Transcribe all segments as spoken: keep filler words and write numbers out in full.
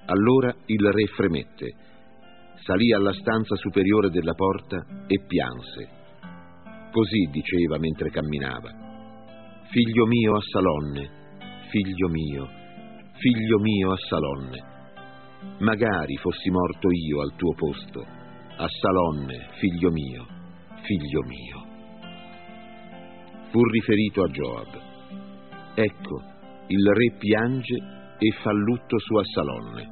Allora il re fremette, salì alla stanza superiore della porta e pianse. Così diceva mentre camminava: figlio mio Assalonne, figlio mio, figlio mio Assalonne, magari fossi morto io al tuo posto, Assalonne, figlio mio, figlio mio. Fu riferito a Gioab. Ecco, il re piange e fa lutto su Assalonne.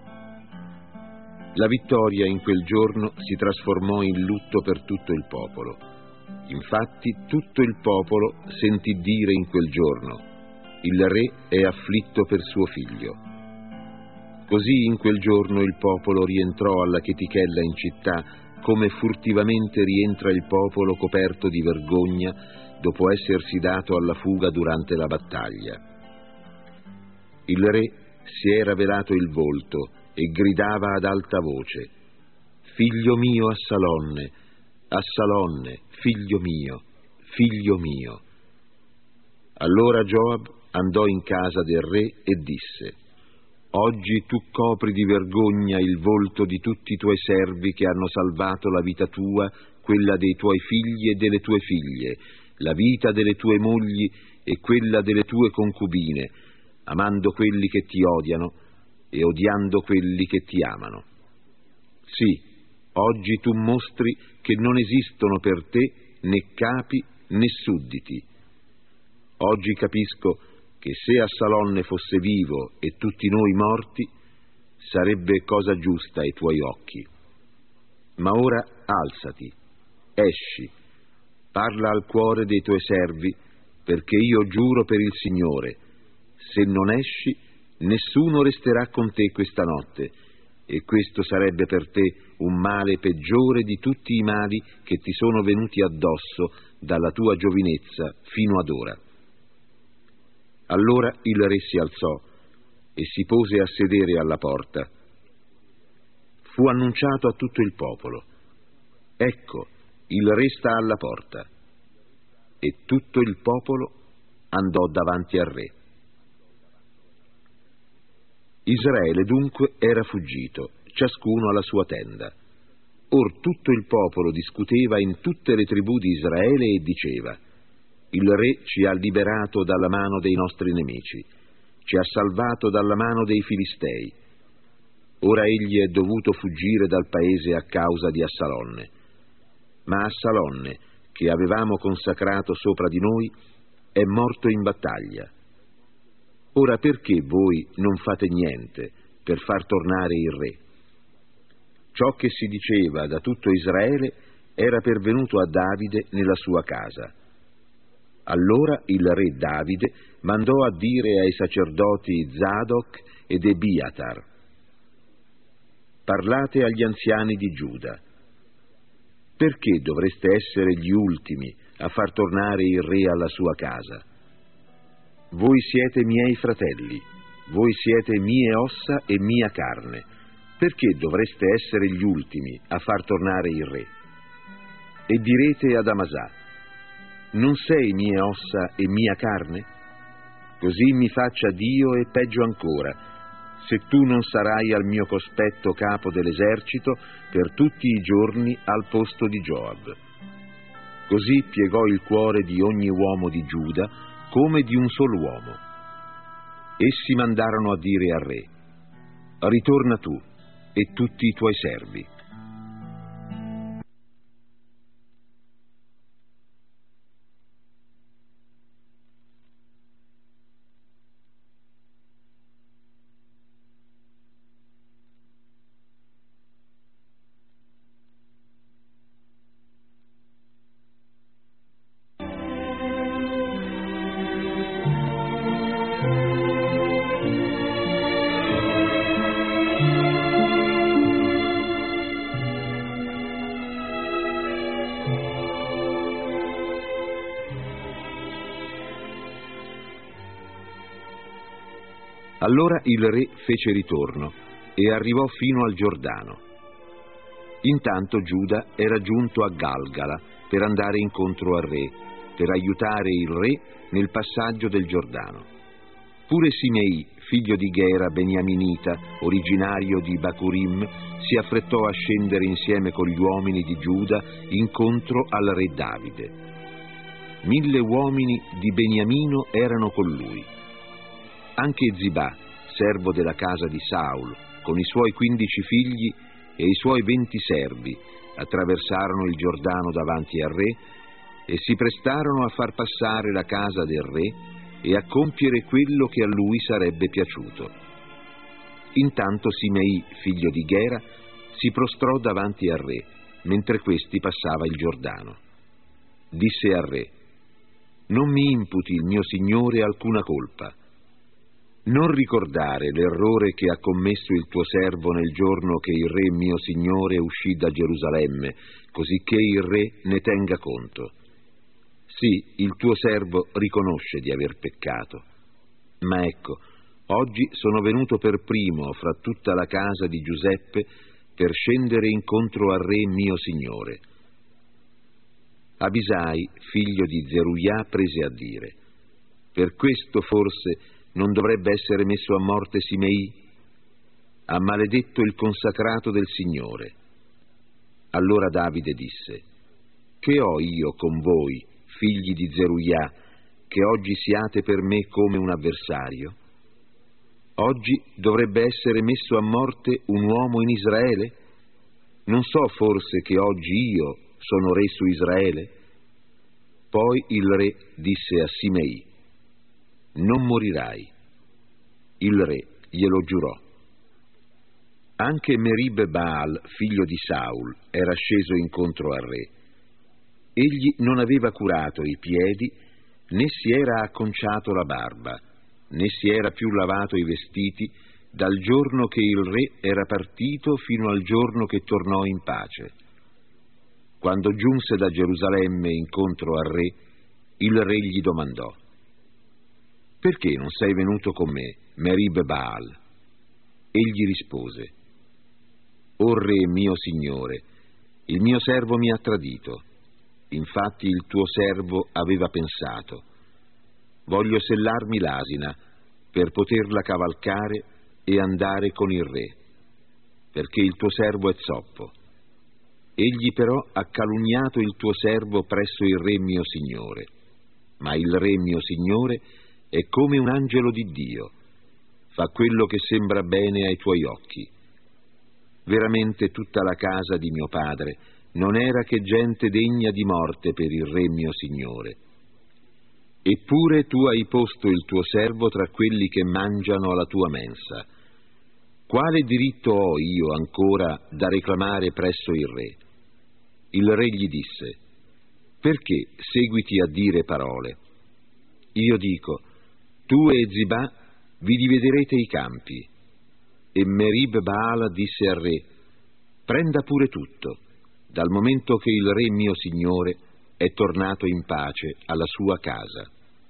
La vittoria in quel giorno si trasformò in lutto per tutto il popolo. Infatti tutto il popolo sentì dire in quel giorno: il re è afflitto per suo figlio. Così in quel giorno il popolo rientrò alla chetichella in città, come furtivamente rientra il popolo coperto di vergogna dopo essersi dato alla fuga durante la battaglia. Il re si era velato il volto e gridava ad alta voce: figlio mio Assalonne, Assalonne, figlio mio, figlio mio. Allora Gioab andò in casa del re e disse: oggi tu copri di vergogna il volto di tutti i tuoi servi che hanno salvato la vita tua, quella dei tuoi figli e delle tue figlie, la vita delle tue mogli e quella delle tue concubine, amando quelli che ti odiano e odiando quelli che ti amano. Sì, oggi tu mostri che non esistono per te né capi né sudditi. Oggi capisco che se Assalonne fosse vivo e tutti noi morti, sarebbe cosa giusta ai tuoi occhi. Ma ora alzati, esci, parla al cuore dei tuoi servi, perché io giuro per il Signore, se non esci, nessuno resterà con te questa notte, e questo sarebbe per te un male peggiore di tutti i mali che ti sono venuti addosso dalla tua giovinezza fino ad ora. Allora il re si alzò e si pose a sedere alla porta. Fu annunciato a tutto il popolo: ecco, il re sta alla porta. E tutto il popolo andò davanti al re. Israele dunque era fuggito, ciascuno alla sua tenda. Or tutto il popolo discuteva in tutte le tribù di Israele e diceva: il re ci ha liberato dalla mano dei nostri nemici, ci ha salvato dalla mano dei Filistei. Ora egli è dovuto fuggire dal paese a causa di Assalonne. Ma Assalonne, che avevamo consacrato sopra di noi, è morto in battaglia. Ora perché voi non fate niente per far tornare il re? Ciò che si diceva da tutto Israele era pervenuto a Davide nella sua casa. Allora il re Davide mandò a dire ai sacerdoti Zadok ed Ebiatar: parlate agli anziani di Giuda. Perché dovreste essere gli ultimi a far tornare il re alla sua casa? Voi siete miei fratelli, voi siete mie ossa e mia carne. Perché dovreste essere gli ultimi a far tornare il re? E direte ad Amasà: non sei mie ossa e mia carne? Così mi faccia Dio e peggio ancora, se tu non sarai al mio cospetto capo dell'esercito per tutti i giorni al posto di Gioab. Così piegò il cuore di ogni uomo di Giuda come di un solo uomo. Essi mandarono a dire al re: ritorna tu e tutti i tuoi servi. Allora il re fece ritorno e arrivò fino al Giordano. Intanto Giuda era giunto a Galgala per andare incontro al re, per aiutare il re nel passaggio del Giordano. Pure Simei, figlio di Gera, beniaminita, originario di Bacurim, si affrettò a scendere insieme con gli uomini di Giuda incontro al re Davide. Mille uomini di Beniamino erano con lui. Anche Zibà, servo della casa di Saul, con i suoi quindici figli e i suoi venti servi, attraversarono il Giordano davanti al re e si prestarono a far passare la casa del re e a compiere quello che a lui sarebbe piaciuto. Intanto Simei, figlio di Gera, si prostrò davanti al re, mentre questi passava il Giordano. Disse al re: «Non mi imputi, il mio signore, alcuna colpa. Non ricordare l'errore che ha commesso il tuo servo nel giorno che il re mio signore uscì da Gerusalemme, cosicché il re ne tenga conto. Sì, il tuo servo riconosce di aver peccato. Ma ecco, oggi sono venuto per primo fra tutta la casa di Giuseppe per scendere incontro al re mio signore». Abisai, figlio di Zeruiah, prese a dire: «Per questo forse non dovrebbe essere messo a morte Simei? Ha maledetto il consacrato del Signore». Allora Davide disse: «Che ho io con voi, figli di Zeruiah, che oggi siate per me come un avversario? Oggi dovrebbe essere messo a morte un uomo in Israele? Non so forse che oggi io sono re su Israele?» Poi il re disse a Simei: «Non morirai». Il re glielo giurò. Anche Merib Baal, figlio di Saul, era sceso incontro al re. Egli non aveva curato i piedi, né si era acconciato la barba, né si era più lavato i vestiti dal giorno che il re era partito fino al giorno che tornò in pace. Quando giunse da Gerusalemme incontro al re, il re gli domandò: «Perché non sei venuto con me, Merib Baal?» Egli rispose: «O re mio signore, il mio servo mi ha tradito. Infatti il tuo servo aveva pensato: voglio sellarmi l'asina per poterla cavalcare e andare con il re, perché il tuo servo è zoppo. Egli però ha calunniato il tuo servo presso il re mio signore. Ma il re mio signore è come un angelo di Dio, fa quello che sembra bene ai tuoi occhi. Veramente tutta la casa di mio padre non era che gente degna di morte per il re mio signore. Eppure tu hai posto il tuo servo tra quelli che mangiano alla tua mensa. Quale diritto ho io ancora da reclamare presso il re?» Il re gli disse: «Perché seguiti a dire parole? Io dico: tu e Zibà vi dividerete i campi». E Merib Baal disse al re: «Prenda pure tutto, dal momento che il re mio signore è tornato in pace alla sua casa».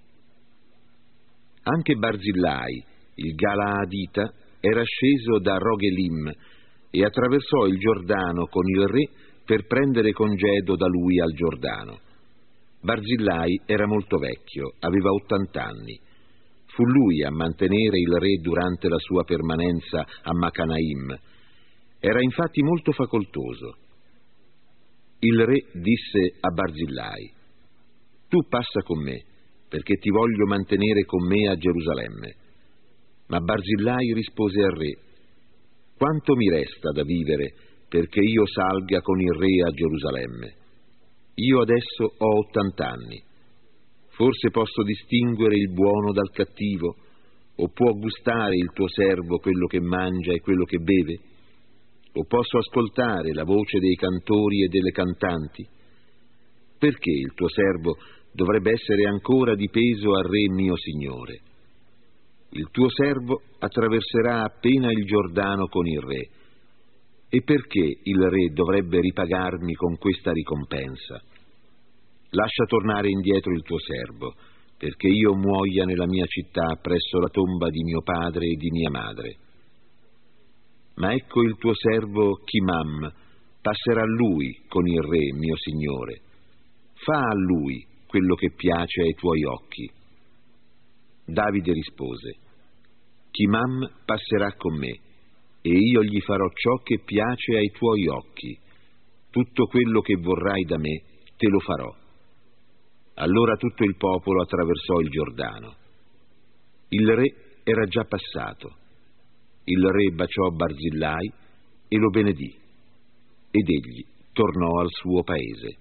Anche Barzillai, il Galaadita, era sceso da Rogelim e attraversò il Giordano con il re per prendere congedo da lui al Giordano. Barzillai era molto vecchio, aveva ottant'anni. Fu lui a mantenere il re durante la sua permanenza a Macanaim. Era infatti molto facoltoso. Il re disse a Barzillai: «Tu passa con me, perché ti voglio mantenere con me a Gerusalemme». Ma Barzillai rispose al re: «Quanto mi resta da vivere perché io salga con il re a Gerusalemme? Io adesso ho ottant'anni. Forse posso distinguere il buono dal cattivo, o può gustare il tuo servo quello che mangia e quello che beve? O posso ascoltare la voce dei cantori e delle cantanti? Perché il tuo servo dovrebbe essere ancora di peso al re mio signore? Il tuo servo attraverserà appena il Giordano con il re. E perché il re dovrebbe ripagarmi con questa ricompensa? Lascia tornare indietro il tuo servo, perché io muoia nella mia città presso la tomba di mio padre e di mia madre. Ma ecco il tuo servo Chimam passerà lui con il re mio signore. Fa a lui quello che piace ai tuoi occhi». Davide rispose: Chimam passerà con me, e io gli farò ciò che piace ai tuoi occhi. Tutto quello che vorrai da me, te lo farò. Allora tutto il popolo attraversò il Giordano. Il re era già passato. Il re baciò Barzillai e lo benedì, ed egli tornò al suo paese.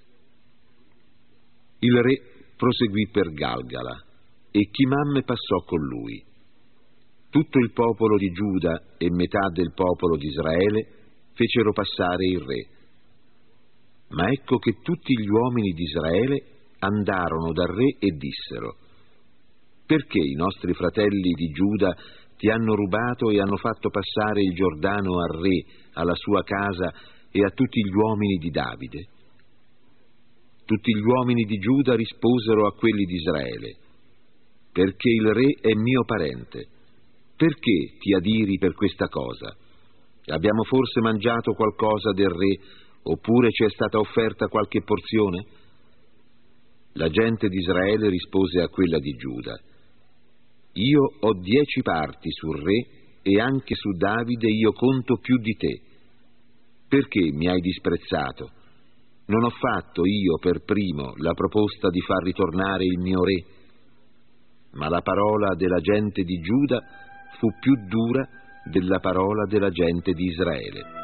Il re proseguì per Galgala, e Chimam passò con lui. Tutto il popolo di Giuda e metà del popolo di Israele fecero passare il re. Ma ecco che tutti gli uomini di Israele andarono dal re e dissero: perché i nostri fratelli di Giuda ti hanno rubato e hanno fatto passare il Giordano al re, alla sua casa e a tutti gli uomini di Davide? Tutti gli uomini di Giuda risposero a quelli di Israele: perché il re è mio parente. Perché ti adiri per questa cosa? Abbiamo forse mangiato qualcosa del re, oppure ci è stata offerta qualche porzione? La gente di Israele rispose a quella di Giuda: io ho dieci parti sul re, e anche su Davide io conto più di te. Perché mi hai disprezzato? Non ho fatto io per primo la proposta di far ritornare il mio re? Ma la parola della gente di Giuda fu più dura della parola della gente di Israele.